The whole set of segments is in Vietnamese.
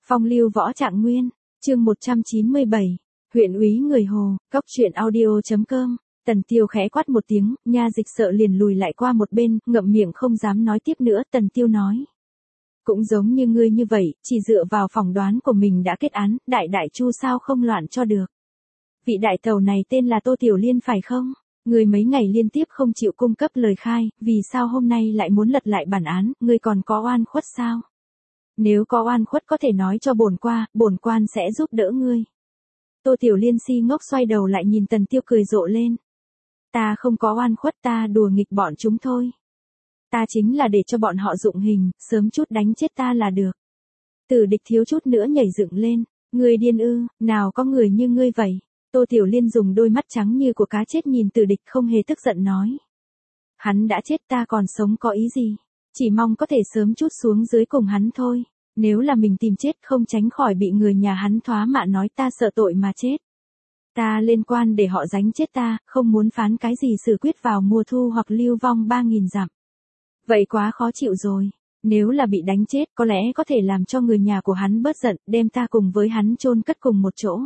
Phong lưu võ trạng nguyên, chương 197, huyện úy người Hồ, cốc truyện audio.com. Tần Tiêu khẽ quát một tiếng, Nha Dịch sợ liền lùi lại qua một bên, ngậm miệng không dám nói tiếp nữa. Tần Tiêu nói, cũng giống như ngươi như vậy, chỉ dựa vào phỏng đoán của mình đã kết án, đại chu sao không loạn cho được. Vị đại tàu này tên là Tô Tiểu Liên phải không? Ngươi mấy ngày liên tiếp không chịu cung cấp lời khai, vì sao hôm nay lại muốn lật lại bản án, ngươi còn có oan khuất sao? Nếu có oan khuất có thể nói cho bổn quan sẽ giúp đỡ ngươi. Tô Tiểu Liên si ngốc xoay đầu lại nhìn Tần Tiêu cười rộ lên. Ta không có oan khuất, ta đùa nghịch bọn chúng thôi. Ta chính là để cho bọn họ dụng hình, sớm chút đánh chết ta là được. Tử Địch thiếu chút nữa nhảy dựng lên. Ngươi điên ư, nào có người như ngươi vậy. Tô Tiểu Liên dùng đôi mắt trắng như của cá chết nhìn Tử Địch không hề tức giận nói. Hắn đã chết, ta còn sống có ý gì? Chỉ mong có thể sớm chút xuống dưới cùng hắn thôi. Nếu là mình tìm chết không tránh khỏi bị người nhà hắn thoá mạ nói ta sợ tội mà chết. Ta lên quan để họ đánh chết ta, không muốn phán cái gì xử quyết vào mùa thu hoặc lưu vong 3.000 dặm. Vậy quá khó chịu rồi. Nếu là bị đánh chết có lẽ có thể làm cho người nhà của hắn bớt giận, đem ta cùng với hắn chôn cất cùng một chỗ.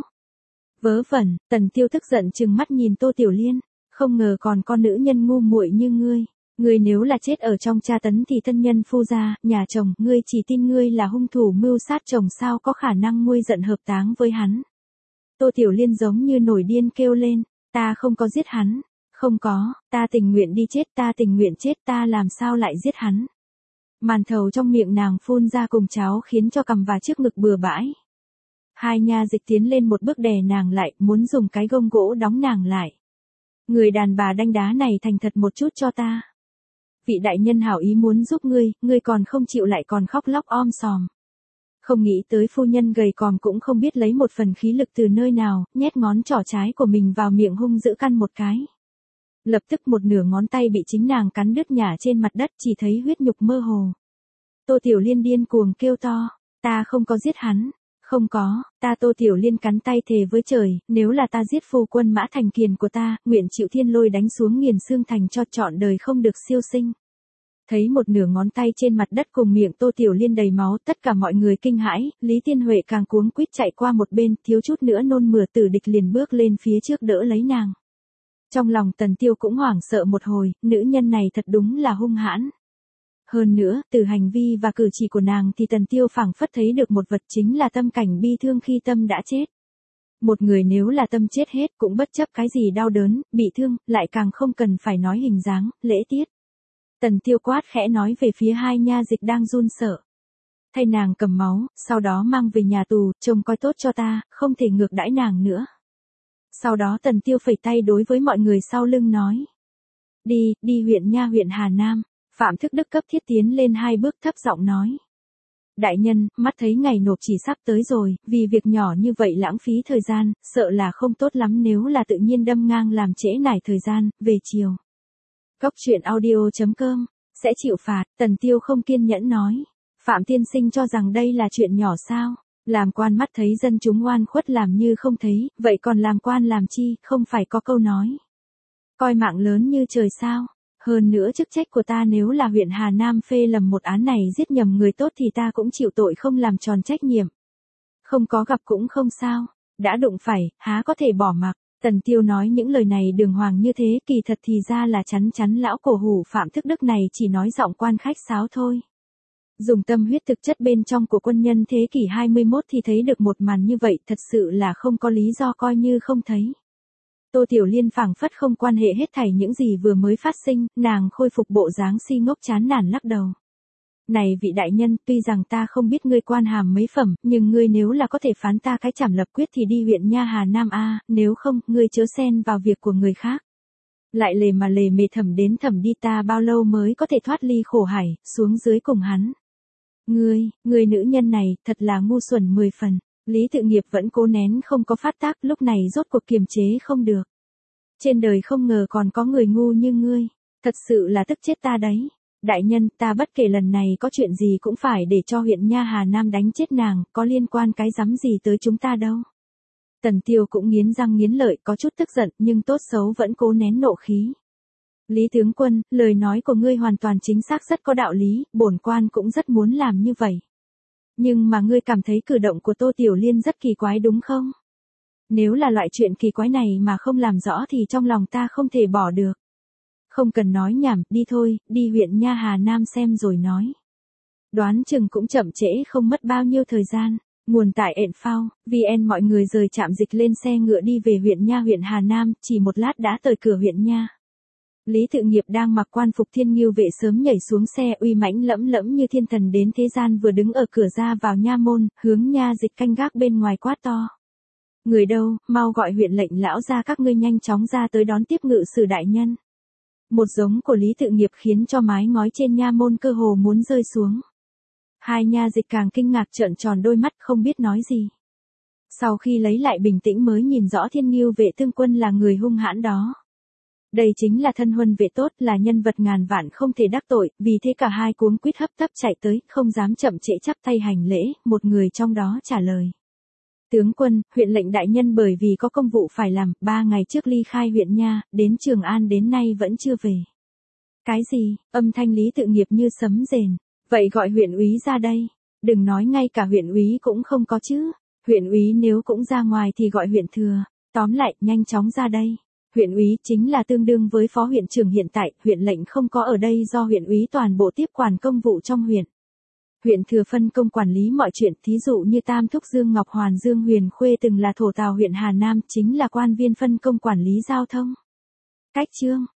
Vớ vẩn, Tần Tiêu tức giận trừng mắt nhìn Tô Tiểu Liên, không ngờ còn con nữ nhân ngu muội như ngươi. Ngươi nếu là chết ở trong tra tấn thì thân nhân phu gia, nhà chồng, ngươi chỉ tin ngươi là hung thủ mưu sát chồng sao có khả năng nguôi giận hợp táng với hắn. Tô Tiểu Liên giống như nổi điên kêu lên, ta không có giết hắn, không có, ta tình nguyện đi chết, ta tình nguyện chết, ta làm sao lại giết hắn. Màn thầu trong miệng nàng phun ra cùng cháo khiến cho cằm và trước ngực bừa bãi. Hai nha dịch tiến lên một bước đè nàng lại, muốn dùng cái gông gỗ đóng nàng lại. Người đàn bà đanh đá này thành thật một chút cho ta. Vị đại nhân hảo ý muốn giúp ngươi còn không chịu lại còn khóc lóc om sòm. Không nghĩ tới phu nhân gầy còm cũng không biết lấy một phần khí lực từ nơi nào, nhét ngón trỏ trái của mình vào miệng hung dữ căn một cái. Lập tức một nửa ngón tay bị chính nàng cắn đứt nhả trên mặt đất, chỉ thấy huyết nhục mơ hồ. Tô Tiểu Liên điên cuồng kêu to, ta không có giết hắn, không có, ta. Tô Tiểu Liên cắn tay thề với trời, nếu là ta giết phu quân Mã Thành Kiền của ta, nguyện chịu thiên lôi đánh xuống nghiền xương thành cho trọn đời không được siêu sinh. Thấy một nửa ngón tay trên mặt đất cùng miệng Tô Tiểu Liên đầy máu, tất cả mọi người kinh hãi, Lý Tiên Huệ càng cuống quýt chạy qua một bên, thiếu chút nữa nôn mửa. Tử Địch liền bước lên phía trước đỡ lấy nàng. Trong lòng Tần Tiêu cũng hoảng sợ một hồi, nữ nhân này thật đúng là hung hãn. Hơn nữa, từ hành vi và cử chỉ của nàng thì Tần Tiêu phảng phất thấy được một vật, chính là tâm cảnh bi thương khi tâm đã chết. Một người nếu là tâm chết hết cũng bất chấp cái gì đau đớn, bị thương, lại càng không cần phải nói hình dáng, lễ tiết. Tần Tiêu quát khẽ nói về phía hai nha dịch đang run sợ. Thay nàng cầm máu, sau đó mang về nhà tù, trông coi tốt cho ta, không thể ngược đãi nàng nữa. Sau đó Tần Tiêu phẩy tay đối với mọi người sau lưng nói. Đi huyện Hà Nam. Phạm Thức Đức cấp thiết tiến lên hai bước thấp giọng nói. Đại nhân, mắt thấy ngày nộp chỉ sắp tới rồi, vì việc nhỏ như vậy lãng phí thời gian, sợ là không tốt lắm nếu là tự nhiên đâm ngang làm trễ nải thời gian, về chiều. Cốc truyện audio.com, sẽ chịu phạt. Tần Tiêu không kiên nhẫn nói. Phạm tiên sinh cho rằng đây là chuyện nhỏ sao? Làm quan mắt thấy dân chúng oan khuất làm như không thấy, vậy còn làm quan làm chi, không phải có câu nói. Coi mạng lớn như trời sao? Hơn nữa chức trách của ta nếu là huyện Hà Nam phê lầm một án này giết nhầm người tốt thì ta cũng chịu tội không làm tròn trách nhiệm. Không có gặp cũng không sao, đã đụng phải, há có thể bỏ mặc. Tần Tiêu nói những lời này đường hoàng như thế, kỳ thật thì ra là chắn lão cổ hủ Phạm Thức Đức này chỉ nói giọng quan khách sáo thôi. Dùng tâm huyết thực chất bên trong của quân nhân thế kỷ 21 thì thấy được một màn như vậy, thật sự là không có lý do coi như không thấy. Tô Tiểu Liên phảng phất không quan hệ hết thảy những gì vừa mới phát sinh, nàng khôi phục bộ dáng si ngốc chán nản lắc đầu. Này vị đại nhân, tuy rằng ta không biết ngươi quan hàm mấy phẩm, nhưng ngươi nếu là có thể phán ta cái trảm lập quyết thì đi huyện Nha Hà Nam a, nếu không, ngươi chớ xen vào việc của người khác. Lại lề mề thẩm đến thẩm đi, ta bao lâu mới có thể thoát ly khổ hải, xuống dưới cùng hắn. Ngươi nữ nhân này, thật là ngu xuẩn 10 phần. Lý Tự Nghiệp vẫn cố nén không có phát tác, lúc này rốt cuộc kiềm chế không được. Trên đời không ngờ còn có người ngu như ngươi, thật sự là tức chết ta đấy. Đại nhân, ta bất kể lần này có chuyện gì cũng phải để cho huyện Nha Hà Nam đánh chết nàng, có liên quan cái rắm gì tới chúng ta đâu. Tần Tiêu cũng nghiến răng nghiến lợi, có chút tức giận, nhưng tốt xấu vẫn cố nén nộ khí. Lý tướng quân, lời nói của ngươi hoàn toàn chính xác, rất có đạo lý, bổn quan cũng rất muốn làm như vậy. Nhưng mà ngươi cảm thấy cử động của Tô Tiểu Liên rất kỳ quái đúng không? Nếu là loại chuyện kỳ quái này mà không làm rõ thì trong lòng ta không thể bỏ được. Không cần nói nhảm, đi thôi, đi huyện Nha Hà Nam xem rồi nói. Đoán chừng cũng chậm trễ không mất bao nhiêu thời gian. Nguồn tại Enfao, VN mọi người rời trạm dịch lên xe ngựa đi về huyện Hà Nam, chỉ một lát đã tới cửa huyện Nha. Lý Tự Nghiệp đang mặc quan phục thiên ngưu vệ sớm nhảy xuống xe uy mãnh lẫm lẫm như thiên thần đến thế gian vừa đứng ở cửa ra vào nha môn, hướng Nha Dịch canh gác bên ngoài quát to. Người đâu, mau gọi huyện lệnh lão ra các ngươi nhanh chóng ra tới đón tiếp ngự sử đại nhân. Một giống của Lý Tự Nghiệp khiến cho mái ngói trên nha môn cơ hồ muốn rơi xuống. Hai Nha Dịch càng kinh ngạc trợn tròn đôi mắt không biết nói gì. Sau khi lấy lại bình tĩnh mới nhìn rõ thiên ngưu vệ tương quân là người hung hãn đó. Đây chính là thân huân vệ tốt, là nhân vật ngàn vạn không thể đắc tội, vì thế cả hai cuống quýt hấp tấp chạy tới, không dám chậm trễ chắp tay hành lễ, một người trong đó trả lời. Tướng quân, huyện lệnh đại nhân bởi vì có công vụ phải làm, 3 ngày trước ly khai huyện Nha, đến Trường An đến nay vẫn chưa về. Cái gì? Âm thanh Lý Tự Nghiệp như sấm rền. Vậy gọi huyện úy ra đây. Đừng nói ngay cả huyện úy cũng không có chứ. Huyện úy nếu cũng ra ngoài thì gọi huyện thừa. Tóm lại, nhanh chóng ra đây. Huyện úy chính là tương đương với phó huyện trưởng hiện tại, huyện lệnh không có ở đây do huyện úy toàn bộ tiếp quản công vụ trong huyện. Huyện thừa phân công quản lý mọi chuyện, thí dụ như Tam Thúc Dương Ngọc Hoàn Dương Huyền Khuê từng là thổ tào huyện Hà Nam, chính là quan viên phân công quản lý giao thông. Cách chương